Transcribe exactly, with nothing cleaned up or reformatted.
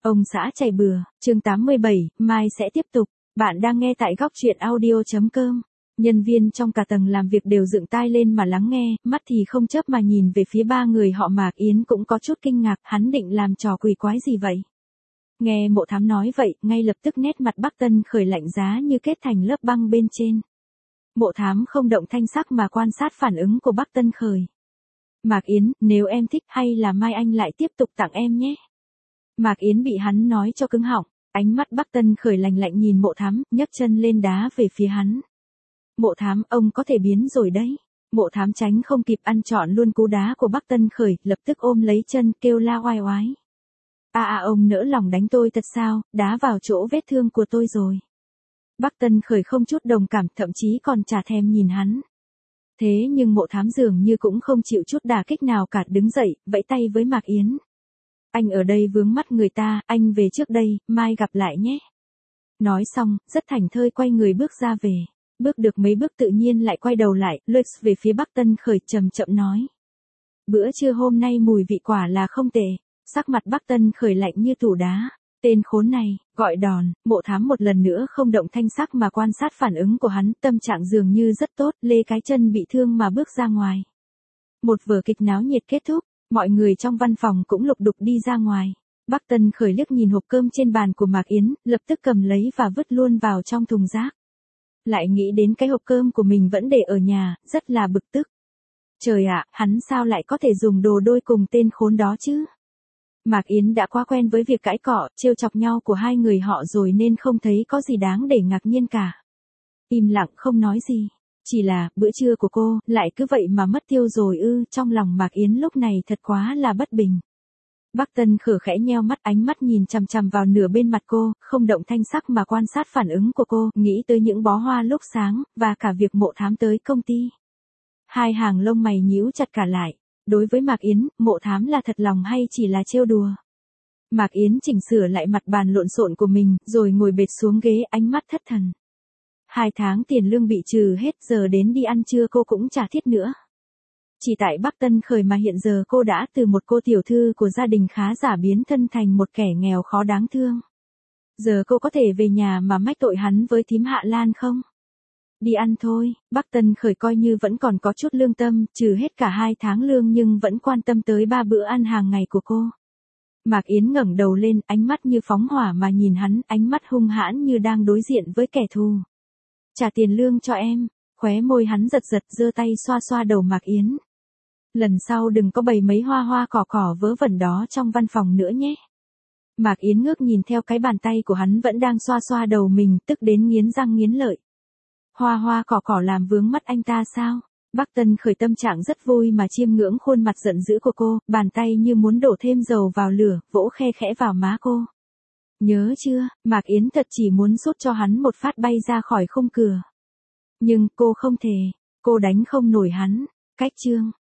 Ông xã chảy bừa, chương tám mươi bảy, mai sẽ tiếp tục. Bạn đang nghe tại góc truyện audio chấm com. Nhân viên trong cả tầng làm việc đều dựng tai lên mà lắng nghe, mắt thì không chớp mà nhìn về phía ba người họ. Mạc Yến cũng có chút kinh ngạc, hắn định làm trò quỷ quái gì vậy? Nghe Mộ Thám nói vậy, ngay lập tức nét mặt Bắc Tân Khởi lạnh giá như kết thành lớp băng bên trên. Mộ Thám không động thanh sắc mà quan sát phản ứng của Bắc Tân Khởi. Mạc Yến, nếu em thích hay là mai anh lại tiếp tục tặng em nhé? Mạc Yến bị hắn nói cho cứng họng, ánh mắt Bắc Tân Khởi lạnh lạnh nhìn Mộ Thám, nhấc chân lên đá về phía hắn. Mộ Thám, ông có thể biến rồi đấy. Mộ Thám tránh không kịp ăn trọn luôn cú đá của Bắc Tân Khởi, lập tức ôm lấy chân kêu la oai oái. À à ông nỡ lòng đánh tôi thật sao, đá vào chỗ vết thương của tôi rồi. Bắc Tân Khởi không chút đồng cảm, thậm chí còn chả thèm nhìn hắn. Thế nhưng Mộ Thám dường như cũng không chịu chút đả kích nào cả, đứng dậy, vẫy tay với Mạc Yến. Anh ở đây vướng mắt người ta, anh về trước đây, mai gặp lại nhé. Nói xong, rất thảnh thơi quay người bước ra về. Bước được mấy bước tự nhiên lại quay đầu lại, lướt về phía Bắc Tân Khởi chậm chậm nói. Bữa trưa hôm nay mùi vị quả là không tệ. Sắc mặt Bắc Tân Khởi lạnh như tủ đá. Tên khốn này, gọi đòn. Mộ Thám một lần nữa không động thanh sắc mà quan sát phản ứng của hắn, tâm trạng dường như rất tốt, lê cái chân bị thương mà bước ra ngoài. Một vở kịch náo nhiệt kết thúc, mọi người trong văn phòng cũng lục đục đi ra ngoài. Bắc Tân Khởi liếc nhìn hộp cơm trên bàn của Mạc Yến, lập tức cầm lấy và vứt luôn vào trong thùng rác. Lại nghĩ đến cái hộp cơm của mình vẫn để ở nhà, rất là bực tức. Trời ạ, hắn sao lại có thể dùng đồ đôi cùng tên khốn đó chứ? Mạc Yến đã quá quen với việc cãi cọ, trêu chọc nhau của hai người họ rồi nên không thấy có gì đáng để ngạc nhiên cả. Im lặng không nói gì. Chỉ là, bữa trưa của cô, lại cứ vậy mà mất tiêu rồi ư, trong lòng Mạc Yến lúc này thật quá là bất bình. Bắc Tân Khởi khẽ nheo mắt, ánh mắt nhìn chằm chằm vào nửa bên mặt cô, không động thanh sắc mà quan sát phản ứng của cô, nghĩ tới những bó hoa lúc sáng, và cả việc Mộ Thám tới công ty. Hai hàng lông mày nhíu chặt cả lại. Đối với Mạc Yến, Mộ Thám là thật lòng hay chỉ là trêu đùa? Mạc Yến chỉnh sửa lại mặt bàn lộn xộn của mình, rồi ngồi bệt xuống ghế, ánh mắt thất thần. Hai tháng tiền lương bị trừ hết, giờ đến đi ăn trưa cô cũng chả thiết nữa. Chỉ tại Bắc Tân Khởi mà hiện giờ cô đã từ một cô tiểu thư của gia đình khá giả biến thân thành một kẻ nghèo khó đáng thương. Giờ cô có thể về nhà mà mách tội hắn với thím Hạ Lan không? Đi ăn thôi. Bắc Tân Khởi coi như vẫn còn có chút lương tâm, trừ hết cả hai tháng lương nhưng vẫn quan tâm tới ba bữa ăn hàng ngày của cô. Mạc Yến ngẩng đầu lên, ánh mắt như phóng hỏa mà nhìn hắn, ánh mắt hung hãn như đang đối diện với kẻ thù. Trả tiền lương cho em. Khóe môi hắn giật giật, giơ tay xoa xoa đầu Mạc Yến. Lần sau đừng có bày mấy hoa hoa cỏ cỏ vớ vẩn đó trong văn phòng nữa nhé. Mạc Yến ngước nhìn theo cái bàn tay của hắn vẫn đang xoa xoa đầu mình, tức đến nghiến răng nghiến lợi. Hoa hoa cỏ cỏ làm vướng mắt anh ta sao? Bắc Tân Khởi tâm trạng rất vui mà chiêm ngưỡng khuôn mặt giận dữ của cô, bàn tay như muốn đổ thêm dầu vào lửa, vỗ khe khẽ vào má cô. Nhớ chưa, Mạc Yến thật chỉ muốn sút cho hắn một phát bay ra khỏi khung cửa. Nhưng cô không thể, cô đánh không nổi hắn. Cách chương